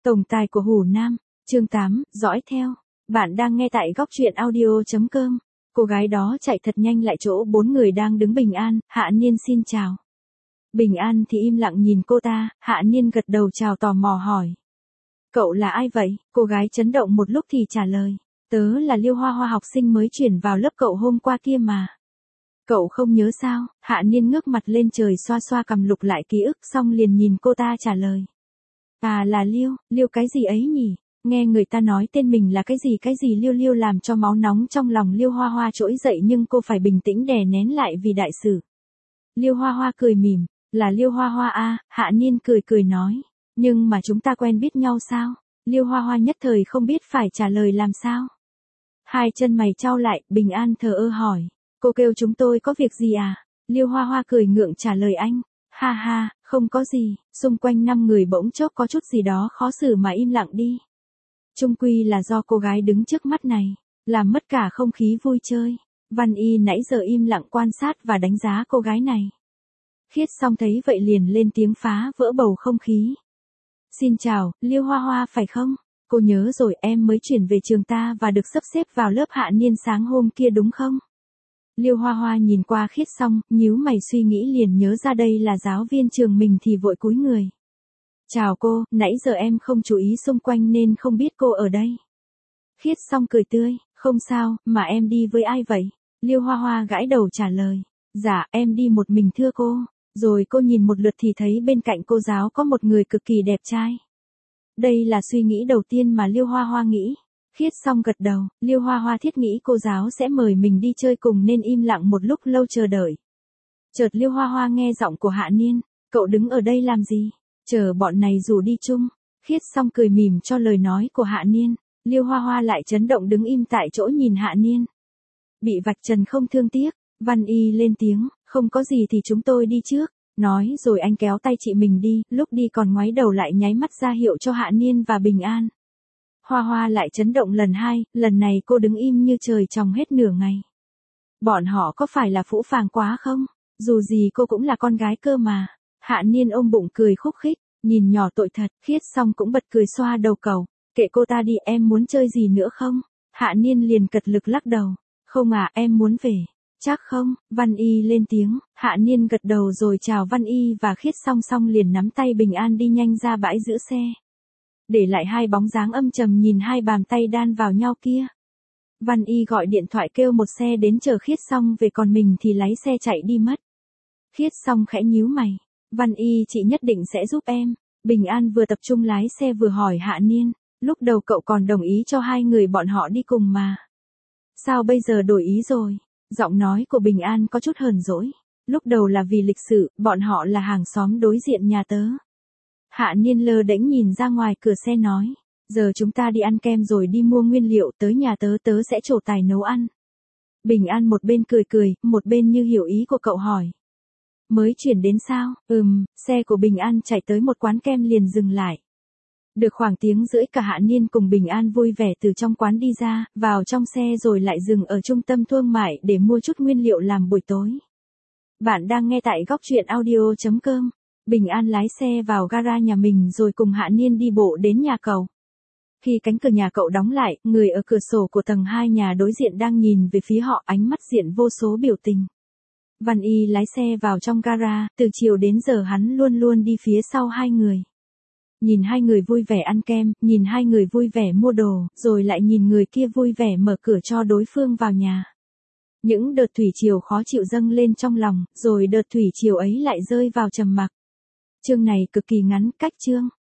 Tổng tài của Hồ Nam, chương 8, dõi theo. Bạn đang nghe tại góc truyện audio.com. Cô gái đó chạy thật nhanh lại chỗ 4 người đang đứng Bình An. Hạ Niên xin chào. Bình An thì im lặng nhìn cô ta, Hạ Niên gật đầu chào tò mò hỏi. Cậu là ai vậy? Cô gái chấn động một lúc thì trả lời. Tớ là Liêu Hoa Hoa, học sinh mới chuyển vào lớp cậu hôm qua kia mà. Cậu không nhớ sao? Hạ Niên ngước mặt lên trời xoa xoa cằm lục lại ký ức xong liền nhìn cô ta trả lời. À là Liêu cái gì ấy nhỉ? Nghe người ta nói tên mình là cái gì Liêu làm cho máu nóng trong lòng Liêu Hoa Hoa trỗi dậy nhưng cô phải bình tĩnh đè nén lại vì đại sự. Liêu Hoa Hoa cười mỉm, là Liêu Hoa Hoa à, Hạ Niên cười nói. Nhưng mà chúng ta quen biết nhau sao? Liêu Hoa Hoa nhất thời không biết phải trả lời làm sao. Hai chân mày chau lại, Bình An thờ ơ hỏi. Cô kêu chúng tôi có việc gì à? Liêu Hoa Hoa cười ngượng trả lời anh. Ha ha, không có gì, xung quanh 5 người bỗng chốc có chút gì đó khó xử mà im lặng đi. Chung quy là do cô gái đứng trước mắt này, làm mất cả không khí vui chơi. Văn Y nãy giờ im lặng quan sát và đánh giá cô gái này. Khiết xong thấy vậy liền lên tiếng phá vỡ bầu không khí. Xin chào, Liêu Hoa Hoa phải không? Cô nhớ rồi, em mới chuyển về trường ta và được sắp xếp vào lớp Hạ Niên sáng hôm kia đúng không? Liêu Hoa Hoa nhìn qua Khiết xong, nhíu mày suy nghĩ liền nhớ ra đây là giáo viên trường mình thì vội cúi người. Chào cô, nãy giờ em không chú ý xung quanh nên không biết cô ở đây. Khiết xong cười tươi, không sao, mà em đi với ai vậy? Liêu Hoa Hoa gãi đầu trả lời. Dạ, em đi một mình thưa cô. Rồi cô nhìn một lượt thì thấy bên cạnh cô giáo có một người cực kỳ đẹp trai. Đây là suy nghĩ đầu tiên mà Liêu Hoa Hoa nghĩ. Khiết xong gật đầu, Liêu Hoa Hoa thiết nghĩ cô giáo sẽ mời mình đi chơi cùng nên im lặng một lúc lâu chờ đợi. Chợt Liêu Hoa Hoa nghe giọng của Hạ Niên, cậu đứng ở đây làm gì? Chờ bọn này rủ đi chung. Khiết xong cười mỉm cho lời nói của Hạ Niên, Liêu Hoa Hoa lại chấn động đứng im tại chỗ nhìn Hạ Niên. Bị vạch trần không thương tiếc, Văn Y lên tiếng, không có gì thì chúng tôi đi trước. Nói rồi anh kéo tay chị mình đi, lúc đi còn ngoái đầu lại nháy mắt ra hiệu cho Hạ Niên và Bình An. Hoa Hoa lại chấn động lần hai, lần này cô đứng im như trời tròng hết nửa ngày. Bọn họ có phải là phũ phàng quá không? Dù gì cô cũng là con gái cơ mà. Hạ Niên ôm bụng cười khúc khích, nhìn nhỏ tội thật, Khiết xong cũng bật cười xoa đầu cậu. Kệ cô ta đi, em muốn chơi gì nữa không? Hạ Niên liền cật lực lắc đầu. Không à, em muốn về. Chắc không? Văn Y lên tiếng, Hạ Niên gật đầu rồi chào Văn Y và Khiết xong liền nắm tay Bình An đi nhanh ra bãi giữ xe. Để lại hai bóng dáng âm trầm nhìn hai bàn tay đan vào nhau kia. Văn Y gọi điện thoại kêu một xe đến chờ Khiết xong về còn mình thì lái xe chạy đi mất. Khiết xong khẽ nhíu mày. Văn Y chị nhất định sẽ giúp em. Bình An vừa tập trung lái xe vừa hỏi Hạ Niên, lúc đầu cậu còn đồng ý cho hai người bọn họ đi cùng mà. Sao bây giờ đổi ý rồi? Giọng nói của Bình An có chút hờn dỗi. Lúc đầu là vì lịch sự, bọn họ là hàng xóm đối diện nhà tớ. Hạ Niên lơ đễnh nhìn ra ngoài cửa xe nói, giờ chúng ta đi ăn kem rồi đi mua nguyên liệu, tới nhà tớ sẽ trổ tài nấu ăn. Bình An một bên cười, một bên như hiểu ý của cậu hỏi. Mới chuyển đến sao? Xe của Bình An chạy tới một quán kem liền dừng lại. Được khoảng tiếng rưỡi cả Hạ Niên cùng Bình An vui vẻ từ trong quán đi ra, vào trong xe rồi lại dừng ở trung tâm thương mại để mua chút nguyên liệu làm buổi tối. Bạn đang nghe tại góc truyện audio.com. Bình An lái xe vào gara nhà mình rồi cùng Hạ Niên đi bộ đến nhà cậu. Khi cánh cửa nhà cậu đóng lại, người ở cửa sổ của tầng 2 nhà đối diện đang nhìn về phía họ, ánh mắt diện vô số biểu tình. Văn Y lái xe vào trong gara, từ chiều đến giờ hắn luôn đi phía sau hai người. Nhìn hai người vui vẻ ăn kem, nhìn hai người vui vẻ mua đồ, rồi lại nhìn người kia vui vẻ mở cửa cho đối phương vào nhà. Những đợt thủy triều khó chịu dâng lên trong lòng, rồi đợt thủy triều ấy lại rơi vào trầm mặc. Chương này cực kỳ ngắn, cách chương.